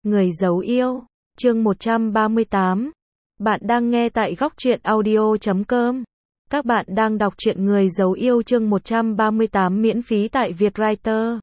Người giấu yêu, chương 138. Bạn đang nghe tại góc truyện audio.com. Các bạn đang đọc truyện Người giấu yêu chương 138 miễn phí tại Vietwriter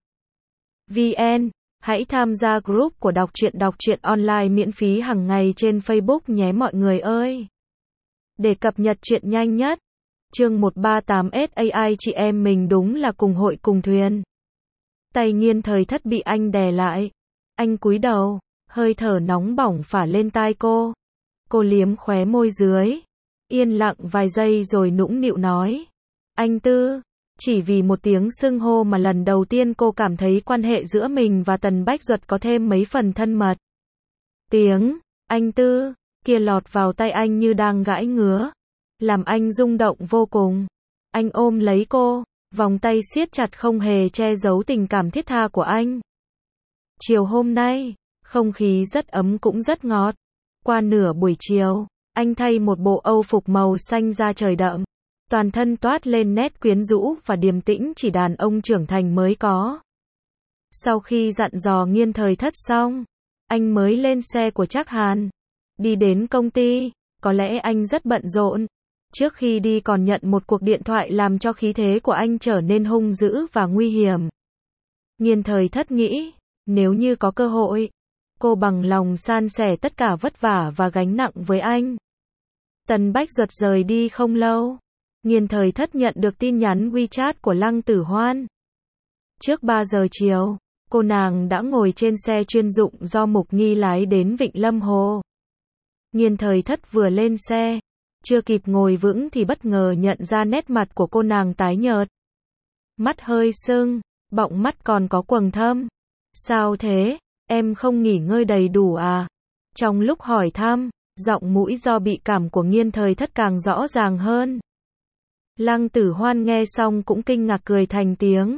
VN. Hãy tham gia group của đọc truyện online miễn phí hàng ngày trên Facebook nhé mọi người ơi. Để cập nhật truyện nhanh nhất. Chương 138 SAI chị em mình đúng là cùng hội cùng thuyền. Tay Nghiên Thời Thất bị anh đè lại. Anh cúi đầu, hơi thở nóng bỏng phả lên tai cô. Cô liếm khóe môi dưới, yên lặng vài giây rồi nũng nịu nói. Anh Tư, chỉ vì một tiếng xưng hô mà lần đầu tiên cô cảm thấy quan hệ giữa mình và Tần Bách Duật có thêm mấy phần thân mật. Tiếng, anh Tư, kia lọt vào tay anh như đang gãi ngứa, làm anh rung động vô cùng. Anh ôm lấy cô, vòng tay siết chặt không hề che giấu tình cảm thiết tha của anh. Chiều hôm nay, không khí rất ấm cũng rất ngọt. Qua nửa buổi chiều, anh thay một bộ âu phục màu xanh da trời đậm. Toàn thân toát lên nét quyến rũ và điềm tĩnh chỉ đàn ông trưởng thành mới có. Sau khi dặn dò Nghiên Thời Thất xong, anh mới lên xe của Trác Hàn. Đi đến công ty, có lẽ anh rất bận rộn. Trước khi đi còn nhận một cuộc điện thoại làm cho khí thế của anh trở nên hung dữ và nguy hiểm. Nghiên Thời Thất nghĩ, nếu như có cơ hội, cô bằng lòng san sẻ tất cả vất vả và gánh nặng với anh. Tần Bách Duật rời đi không lâu, Nghiên Thời Thất nhận được tin nhắn WeChat của Lăng Tử Hoan. Trước 3 giờ chiều, cô nàng đã ngồi trên xe chuyên dụng do Mục Nghi lái đến Vịnh Lâm Hồ. Nghiên Thời Thất vừa lên xe, chưa kịp ngồi vững thì bất ngờ nhận ra nét mặt của cô nàng tái nhợt. Mắt hơi sưng, bọng mắt còn có quầng thâm. Sao thế, em không nghỉ ngơi đầy đủ à? Trong lúc hỏi thăm, giọng mũi do bị cảm của Nghiên Thời Thất càng rõ ràng hơn. Lăng Tử Hoan nghe xong cũng kinh ngạc cười thành tiếng.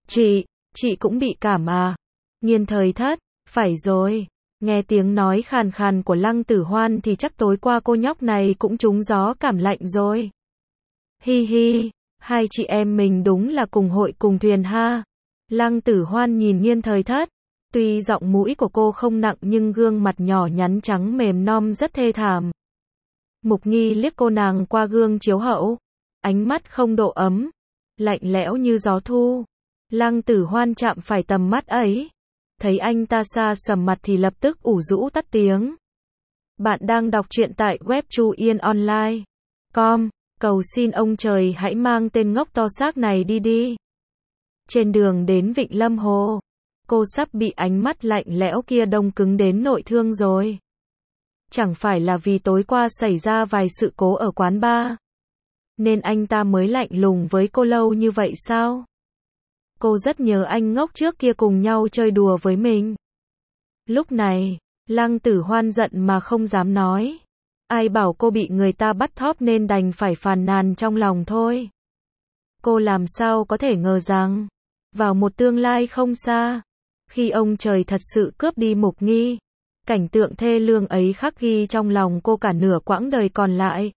Chị cũng bị cảm à? Nghiên Thời Thất, phải rồi. Nghe tiếng nói khàn khàn của Lăng Tử Hoan thì chắc tối qua cô nhóc này cũng trúng gió cảm lạnh rồi. Hi hi, hai chị em mình đúng là cùng hội cùng thuyền ha. Lăng Tử Hoan nhìn Nghiên Thời Thất. Tuy giọng mũi của cô không nặng nhưng gương mặt nhỏ nhắn trắng mềm non rất thê thảm. Mục Nghi liếc cô nàng qua gương chiếu hậu. Ánh mắt không độ ấm, lạnh lẽo như gió thu. Lăng Tử Hoan chạm phải tầm mắt ấy. Thấy anh ta xa sầm mặt thì lập tức ủ rũ tắt tiếng. Bạn đang đọc truyện tại web chuyenonline.com. Cầu xin ông trời hãy mang tên ngốc to xác này đi đi. Trên đường đến Vịnh Lâm Hồ, cô sắp bị ánh mắt lạnh lẽo kia đông cứng đến nội thương rồi. Chẳng phải là vì tối qua xảy ra vài sự cố ở quán bar, nên anh ta mới lạnh lùng với cô lâu như vậy sao? Cô rất nhớ anh ngốc trước kia cùng nhau chơi đùa với mình. Lúc này, Lăng Tử Hoan giận mà không dám nói. Ai bảo cô bị người ta bắt thóp nên đành phải phàn nàn trong lòng thôi. Cô làm sao có thể ngờ rằng, vào một tương lai không xa, khi ông trời thật sự cướp đi Mục Nghi, cảnh tượng thê lương ấy khắc ghi trong lòng cô cả nửa quãng đời còn lại.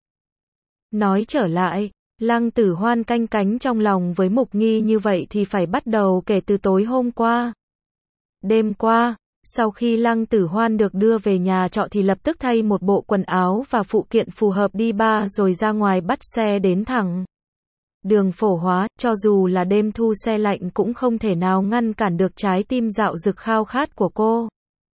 Nói trở lại, Lăng Tử Hoan canh cánh trong lòng với Mục Nghi như vậy thì phải bắt đầu kể từ tối hôm qua. Đêm qua, sau khi Lăng Tử Hoan được đưa về nhà trọ thì lập tức thay một bộ quần áo và phụ kiện phù hợp đi bar rồi ra ngoài bắt xe đến thẳng đường Phổ Hóa. Cho dù là đêm thu xe lạnh cũng không thể nào ngăn cản được trái tim dạo dực khao khát của cô.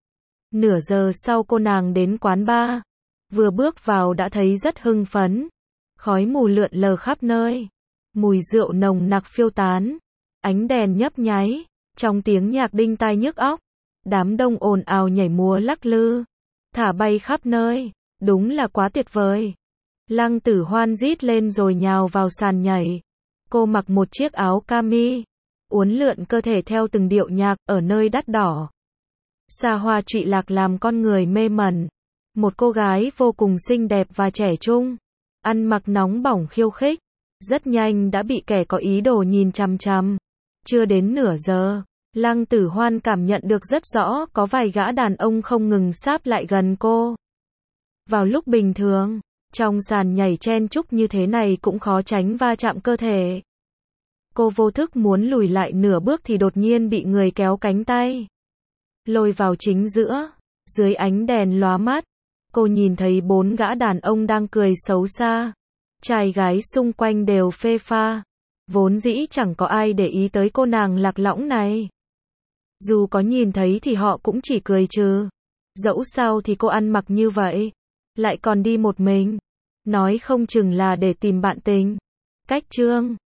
Nửa giờ sau cô nàng đến quán bar. Vừa bước vào đã thấy rất hưng phấn. Khói mù lượn lờ khắp nơi. Mùi rượu nồng nặc phiêu tán. Ánh đèn nhấp nháy. Trong tiếng nhạc đinh tai nhức óc. Đám đông ồn ào nhảy múa lắc lư. Thả bay khắp nơi. Đúng là quá tuyệt vời. Lăng Tử Hoan rít lên rồi nhào vào sàn nhảy. Cô mặc một chiếc áo cami. Uốn lượn cơ thể theo từng điệu nhạc ở nơi đắt đỏ. Xa hoa trụy lạc làm con người mê mẩn. Một cô gái vô cùng xinh đẹp và trẻ trung. Ăn mặc nóng bỏng khiêu khích. Rất nhanh đã bị kẻ có ý đồ nhìn chằm chằm. Chưa đến nửa giờ, Lăng Tử Hoan cảm nhận được rất rõ có vài gã đàn ông không ngừng sáp lại gần cô. Vào lúc bình thường, trong sàn nhảy chen chúc như thế này cũng khó tránh va chạm cơ thể. Cô vô thức muốn lùi lại nửa bước thì đột nhiên bị người kéo cánh tay. Lôi vào chính giữa. Dưới ánh đèn lóa mắt, cô nhìn thấy 4 gã đàn ông đang cười xấu xa. Trai gái xung quanh đều phê pha. Vốn dĩ chẳng có ai để ý tới cô nàng lạc lõng này. Dù có nhìn thấy thì họ cũng chỉ cười trừ. Dẫu sao thì cô ăn mặc như vậy, lại còn đi một mình. Nói không chừng là để tìm bạn tình. Cách chương